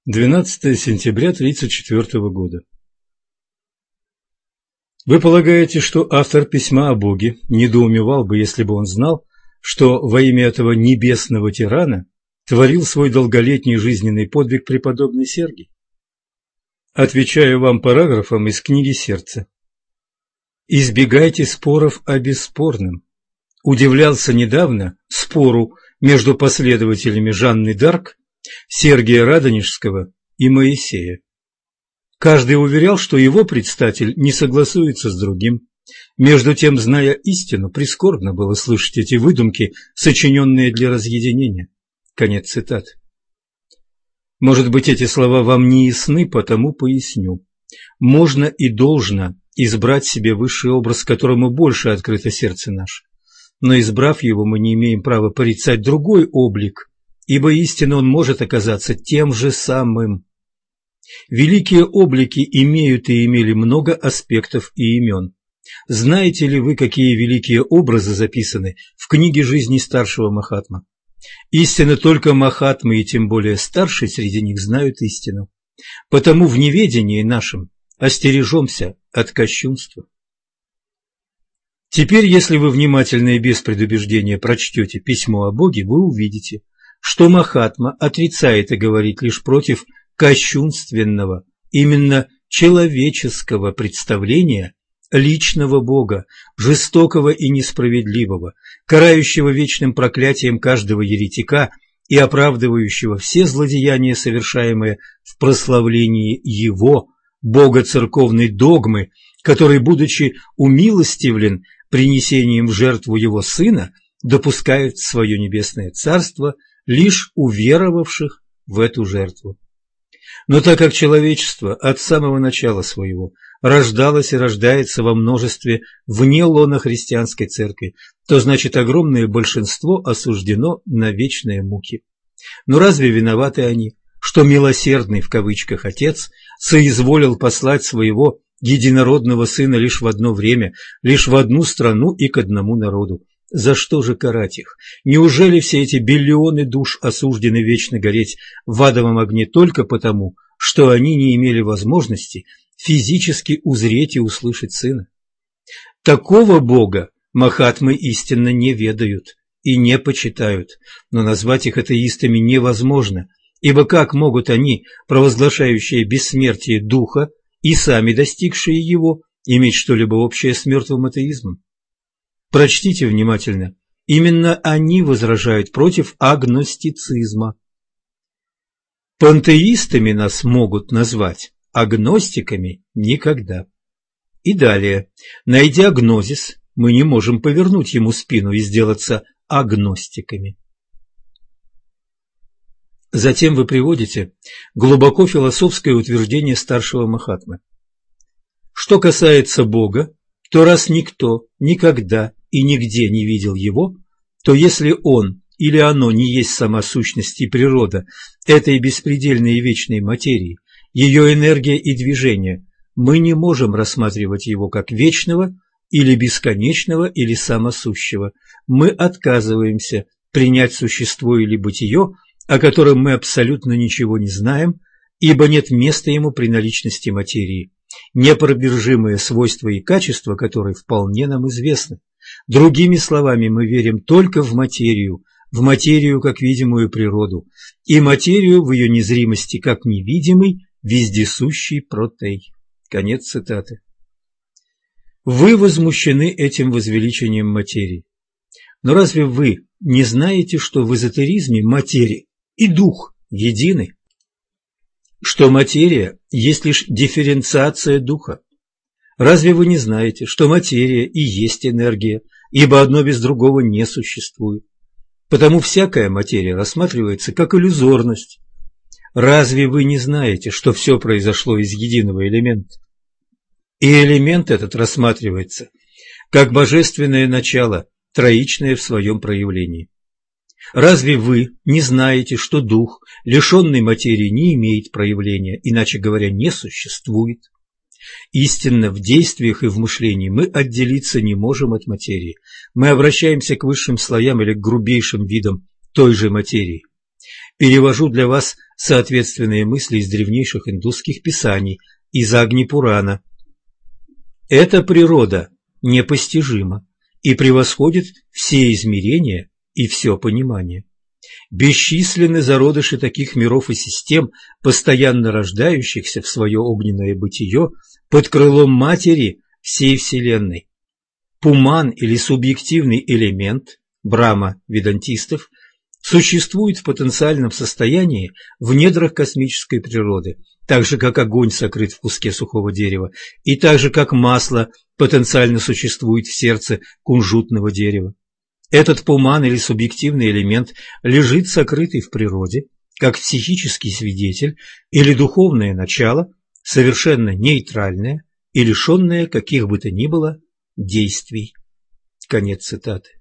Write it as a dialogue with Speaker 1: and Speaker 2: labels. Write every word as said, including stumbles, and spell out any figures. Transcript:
Speaker 1: двенадцатое сентября тридцать четвёртого года. Вы полагаете, что автор письма о Боге недоумевал бы, если бы он знал, что во имя этого небесного тирана творил свой долголетний жизненный подвиг преподобный Сергий? Отвечаю вам параграфом из книги «Сердце». Избегайте споров о бесспорном. Удивлялся недавно спору между последователями Жанны д'Арк, Сергия Радонежского и Моисея. Каждый уверял, что его предстатель не согласуется с другим. Между тем, зная истину, прискорбно было слышать эти выдумки, сочиненные для разъединения. Конец цитаты. Может быть, эти слова вам не ясны, потому поясню. Можно и должно избрать себе высший образ, которому больше открыто сердце наше. Но, избрав его, мы не имеем права порицать другой облик, ибо истинно он может оказаться тем же самым. Великие облики имеют и имели много аспектов и имен. Знаете ли вы, какие великие образы записаны в книге жизни старшего Махатмы? Истинно только Махатмы, и тем более старшие среди них, знают истину. Потому в неведении нашем остережемся от кощунства. Теперь, если вы внимательно и без предубеждения прочтете письмо о Боге, вы увидите, что Махатма отрицает и говорит лишь против кощунственного, именно человеческого представления личного Бога, жестокого и несправедливого, карающего вечным проклятием каждого еретика и оправдывающего все злодеяния, совершаемые в прославлении Его, Бога церковной догмы, который, будучи умилостивлен принесением в жертву Его Сына, допускает в свое небесное царство лишь уверовавших в эту жертву. Но так как человечество от самого начала своего рождалось и рождается во множестве вне лона христианской церкви, то значит огромное большинство осуждено на вечные муки. Но разве виноваты они, что милосердный в кавычках Отец соизволил послать своего единородного Сына лишь в одно время, лишь в одну страну и к одному народу? За что же карать их? Неужели все эти биллионы душ осуждены вечно гореть в адовом огне только потому, что они не имели возможности физически узреть и услышать Сына? Такого Бога Махатмы истинно не ведают и не почитают, но назвать их атеистами невозможно, ибо как могут они, провозглашающие бессмертие духа и сами достигшие его, иметь что-либо общее с мертвым атеизмом? Прочтите внимательно. Именно они возражают против агностицизма. Пантеистами нас могут назвать, агностиками никогда. И далее. Найдя гнозис, мы не можем повернуть ему спину и сделаться агностиками. Затем вы приводите глубоко философское утверждение старшего Махатмы. Что касается Бога, то раз никто никогда и нигде не видел его, то если он или оно не есть сама сущность и природа этой беспредельной и вечной материи, ее энергия и движение, мы не можем рассматривать его как вечного или бесконечного или самосущего. Мы отказываемся принять существо или бытие, о котором мы абсолютно ничего не знаем, ибо нет места ему при наличности материи, непробиржимые свойства и качества которой вполне нам известны. Другими словами, мы верим только в материю, в материю как видимую природу, и материю в ее незримости как невидимый, вездесущий протей. Конец цитаты. Вы возмущены этим возвеличением материи. Но разве вы не знаете, что в эзотеризме материя и дух едины? Что материя есть лишь дифференциация духа? Разве вы не знаете, что материя и есть энергия, ибо одно без другого не существует? Потому всякая материя рассматривается как иллюзорность. Разве вы не знаете, что все произошло из единого элемента? И элемент этот рассматривается как божественное начало, троичное в своем проявлении. Разве вы не знаете, что дух, лишенный материи, не имеет проявления, иначе говоря, не существует? Истинно в действиях и в мышлении мы отделиться не можем от материи. Мы обращаемся к высшим слоям или к грубейшим видам той же материи. Перевожу для вас соответственные мысли из древнейших индусских писаний, из Агни-Пурана. Эта природа непостижима и превосходит все измерения и все понимание. Бесчисленны зародыши таких миров и систем, постоянно рождающихся в свое огненное бытие под крылом матери всей Вселенной. Пуман или субъективный элемент, Брахма ведантистов, существует в потенциальном состоянии в недрах космической природы, так же как огонь сокрыт в куске сухого дерева, и так же как масло потенциально существует в сердце кунжутного дерева. Этот пуман или субъективный элемент лежит сокрытый в природе, как психический свидетель или духовное начало, совершенно нейтральное и лишенное каких бы то ни было действий. Конец цитаты.